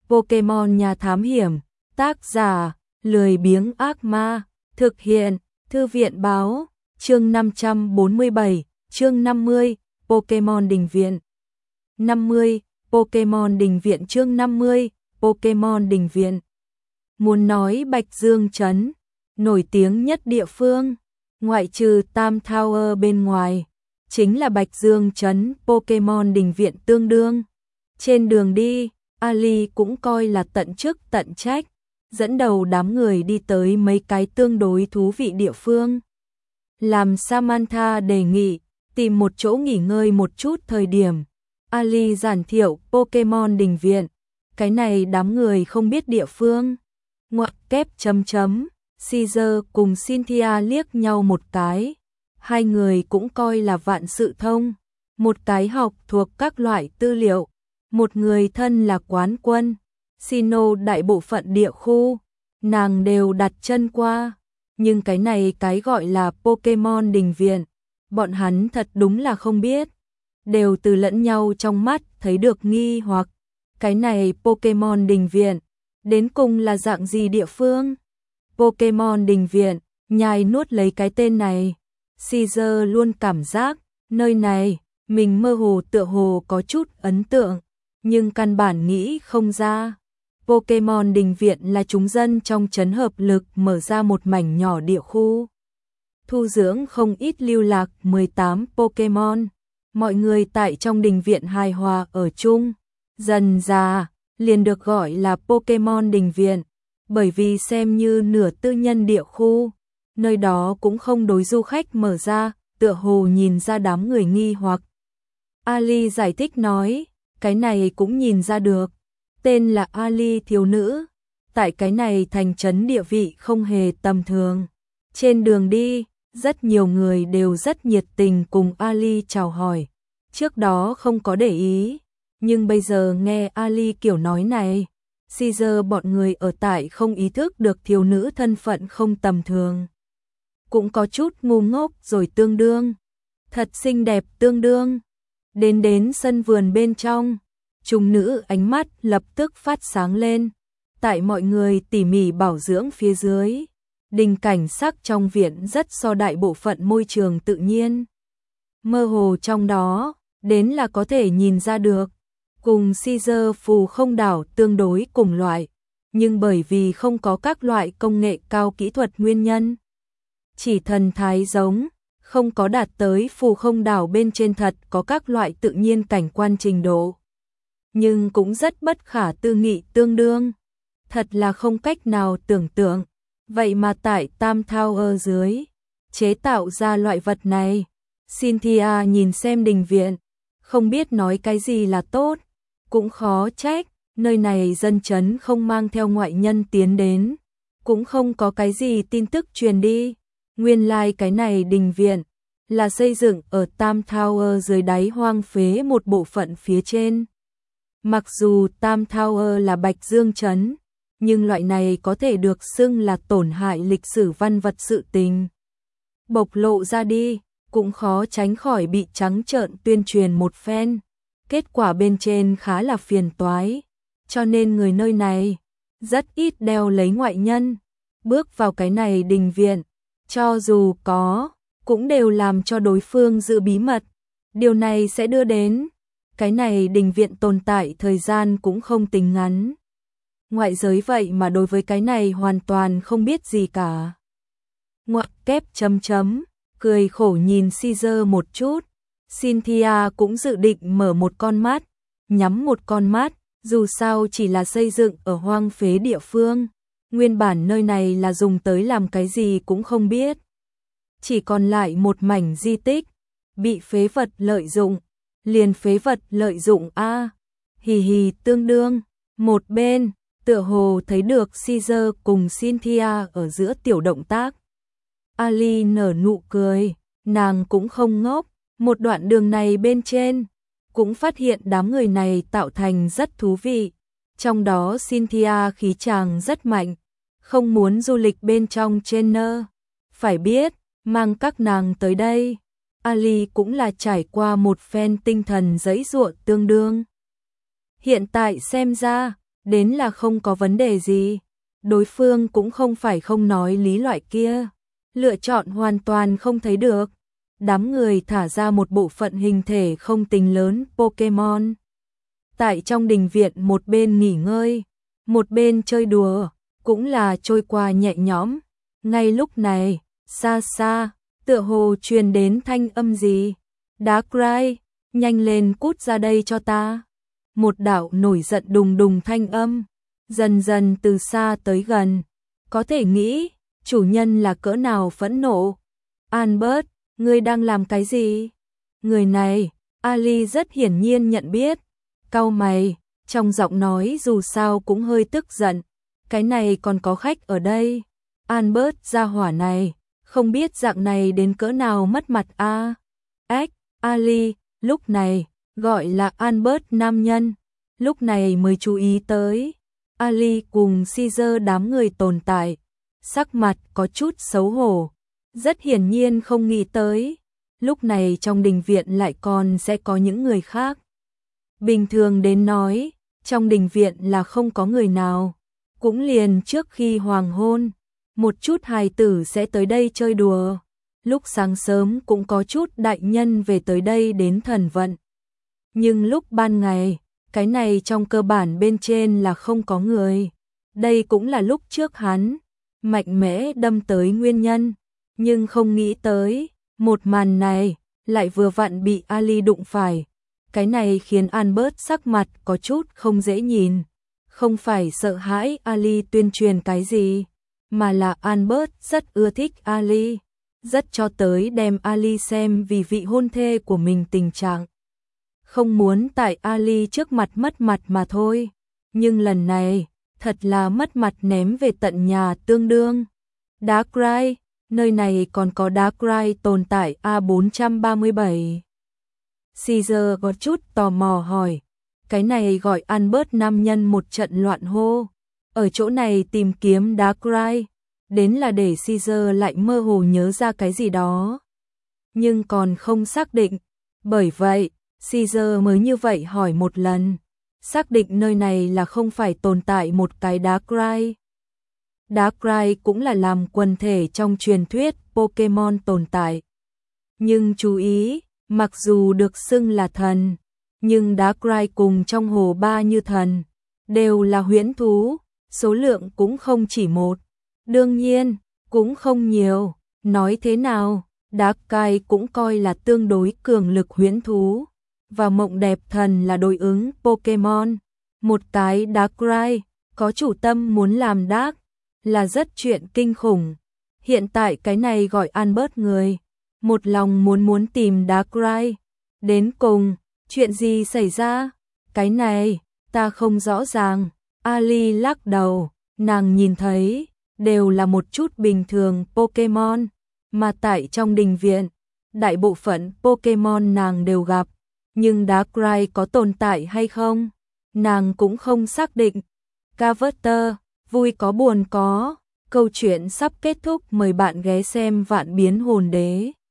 Pokemon nhà thám hiểm, tác giả, lười biếng ác ma, thực hiện, thư viện báo, chương 547, chương 50, Pokemon đình viện. 50, Pokemon đình viện chương 50, Pokemon đình viện. Muốn nói Bạch Dương Trấn, nổi tiếng nhất địa phương, ngoại trừ Tam Tower bên ngoài, chính là Bạch Dương Trấn Pokemon đình viện tương đương. Trên đường đi, Ali cũng coi là tận chức tận trách, dẫn đầu đám người đi tới mấy cái tương đối thú vị địa phương. Làm Samantha đề nghị, tìm một chỗ nghỉ ngơi một chút thời điểm. Ali giản thiệu Pokemon đình viện, cái này đám người không biết địa phương. Ngoặc kép chấm chấm, Caesar cùng Cynthia liếc nhau một cái. Hai người cũng coi là vạn sự thông, một cái học thuộc các loại tư liệu, một người thân là quán quân. Sino đại bộ phận địa khu, nàng đều đặt chân qua, nhưng cái này cái gọi là Pokemon đình viện, bọn hắn thật đúng là không biết, đều từ lẫn nhau trong mắt thấy được nghi hoặc, cái này Pokemon đình viện, đến cùng là dạng gì địa phương? Pokemon đình viện, nhai nuốt lấy cái tên này, Caesar luôn cảm giác, nơi này, mình mơ hồ tựa hồ có chút ấn tượng, nhưng căn bản nghĩ không ra. Pokemon đình viện là chúng dân trong trấn hợp lực mở ra một mảnh nhỏ địa khu, thu dưỡng không ít lưu lạc 18 Pokemon. Mọi người tại trong đình viện hài hòa ở chung, dần dà liền được gọi là Pokemon đình viện, bởi vì xem như nửa tư nhân địa khu, nơi đó cũng không đối du khách mở ra, tựa hồ nhìn ra đám người nghi hoặc. Ali giải thích nói, cái này cũng nhìn ra được, tên là Ali thiếu nữ, tại cái này thành trấn địa vị không hề tầm thường. Trên đường đi, rất nhiều người đều rất nhiệt tình cùng Ali chào hỏi, trước đó không có để ý, nhưng bây giờ nghe Ali kiểu nói này, Caesar bọn người ở tại không ý thức được thiếu nữ thân phận không tầm thường. Cũng có chút ngu ngốc rồi tương đương, thật xinh đẹp tương đương. Đến sân vườn bên trong, trùng nữ ánh mắt lập tức phát sáng lên, tại mọi người tỉ mỉ bảo dưỡng phía dưới, đình cảnh sắc trong viện rất so đại bộ phận môi trường tự nhiên. Mơ hồ trong đó, đến là có thể nhìn ra được, cùng Caesar phù không đảo tương đối cùng loại, nhưng bởi vì không có các loại công nghệ cao kỹ thuật nguyên nhân, chỉ thần thái giống, không có đạt tới phù không đảo bên trên thật có các loại tự nhiên cảnh quan trình độ. Nhưng cũng rất bất khả tư nghị tương đương, thật là không cách nào tưởng tượng, vậy mà tại Tam Tower dưới, chế tạo ra loại vật này. Cynthia nhìn xem đình viện, không biết nói cái gì là tốt, cũng khó trách, nơi này dân chấn không mang theo ngoại nhân tiến đến, cũng không có cái gì tin tức truyền đi. Nguyên lai cái này đình viện là xây dựng ở Tam Tower dưới đáy hoang phế một bộ phận phía trên. Mặc dù Tam Tower là Bạch Dương Trấn, nhưng loại này có thể được xưng là tổn hại lịch sử văn vật sự tình. Bộc lộ ra đi, cũng khó tránh khỏi bị trắng trợn tuyên truyền một phen. Kết quả bên trên khá là phiền toái, cho nên người nơi này rất ít đeo lấy ngoại nhân. Bước vào cái này đình viện, cho dù có, cũng đều làm cho đối phương giữ bí mật. Điều này sẽ đưa đến, cái này đình viện tồn tại thời gian cũng không tính ngắn. Ngoại giới vậy mà đối với cái này hoàn toàn không biết gì cả. Ngoặc kép chấm chấm, cười khổ nhìn Caesar một chút. Cynthia cũng dự định mở một con mắt, nhắm một con mắt, dù sao chỉ là xây dựng ở hoang phế địa phương. Nguyên bản nơi này là dùng tới làm cái gì cũng không biết. Chỉ còn lại một mảnh di tích, bị phế vật lợi dụng, liền phế vật lợi dụng a. Hì hì tương đương, một bên, tựa hồ thấy được Caesar cùng Cynthia ở giữa tiểu động tác. Ali nở nụ cười, nàng cũng không ngốc, một đoạn đường này bên trên, cũng phát hiện đám người này tạo thành rất thú vị. Trong đó Cynthia khí chàng rất mạnh, không muốn du lịch bên trong trainer. Phải biết, mang các nàng tới đây, Ali cũng là trải qua một phen tinh thần giãy giụa tương đương. Hiện tại xem ra, đến là không có vấn đề gì. Đối phương cũng không phải không nói lý loại kia, lựa chọn hoàn toàn không thấy được. Đám người thả ra một bộ phận hình thể không tính lớn Pokemon. Tại trong đình viện một bên nghỉ ngơi, một bên chơi đùa, cũng là trôi qua nhẹ nhõm. Ngay lúc này, xa xa, tựa hồ truyền đến thanh âm gì. Darkrai, nhanh lên cút ra đây cho ta. Một đạo nổi giận đùng đùng thanh âm, dần dần từ xa tới gần. Có thể nghĩ, chủ nhân là cỡ nào phẫn nộ. Albert, ngươi đang làm cái gì? Người này, Ali rất hiển nhiên nhận biết. Cau mày, trong giọng nói dù sao cũng hơi tức giận. Cái này còn có khách ở đây. Albert gia hỏa này, không biết dạng này đến cỡ nào mất mặt a. Ali, lúc này, gọi là Albert nam nhân, lúc này mới chú ý tới. Ali cùng Caesar đám người tồn tại, sắc mặt có chút xấu hổ, rất hiển nhiên không nghĩ tới. Lúc này trong đình viện lại còn sẽ có những người khác. Bình thường đến nói, trong đình viện là không có người nào. Cũng liền trước khi hoàng hôn, một chút hài tử sẽ tới đây chơi đùa. Lúc sáng sớm cũng có chút đại nhân về tới đây đến thần vận. Nhưng lúc ban ngày, cái này trong cơ bản bên trên là không có người. Đây cũng là lúc trước hắn mạnh mẽ đâm tới nguyên nhân. Nhưng không nghĩ tới, một màn này lại vừa vặn bị Ali đụng phải. Cái này khiến Albert sắc mặt có chút không dễ nhìn. Không phải sợ hãi Ali tuyên truyền cái gì, mà là Albert rất ưa thích Ali. Rất cho tới đem Ali xem vì vị hôn thê của mình tình trạng. Không muốn tại Ali trước mặt mất mặt mà thôi. Nhưng lần này, thật là mất mặt ném về tận nhà tương đương. Darkrai, nơi này còn có Darkrai tồn tại A437. Caesar có chút tò mò hỏi. Cái này gọi Albert nam nhân một trận loạn hô. Ở chỗ này tìm kiếm Darkrai. Đến là để Caesar lại mơ hồ nhớ ra cái gì đó. Nhưng còn không xác định. Bởi vậy, Caesar mới như vậy hỏi một lần. Xác định nơi này là không phải tồn tại một cái Darkrai. Darkrai cũng là làm quần thể trong truyền thuyết Pokemon tồn tại. Nhưng chú ý, mặc dù được xưng là thần, nhưng Darkrai cùng trong hồ ba như thần, đều là huyễn thú, số lượng cũng không chỉ một. Đương nhiên, cũng không nhiều, nói thế nào, Darkrai cũng coi là tương đối cường lực huyễn thú, và mộng đẹp thần là đối ứng Pokemon. Một cái Darkrai, có chủ tâm muốn làm Dark, là rất chuyện kinh khủng. Hiện tại cái này gọi Albert người, một lòng muốn tìm Darkrai. Đến cùng, chuyện gì xảy ra? Cái này, ta không rõ ràng. Ali lắc đầu, nàng nhìn thấy đều là một chút bình thường Pokemon, mà tại trong đình viện, đại bộ phận Pokemon nàng đều gặp, nhưng Darkrai có tồn tại hay không, nàng cũng không xác định. Carver, vui có buồn có, câu chuyện sắp kết thúc, mời bạn ghé xem Vạn Biến Hồn Đế.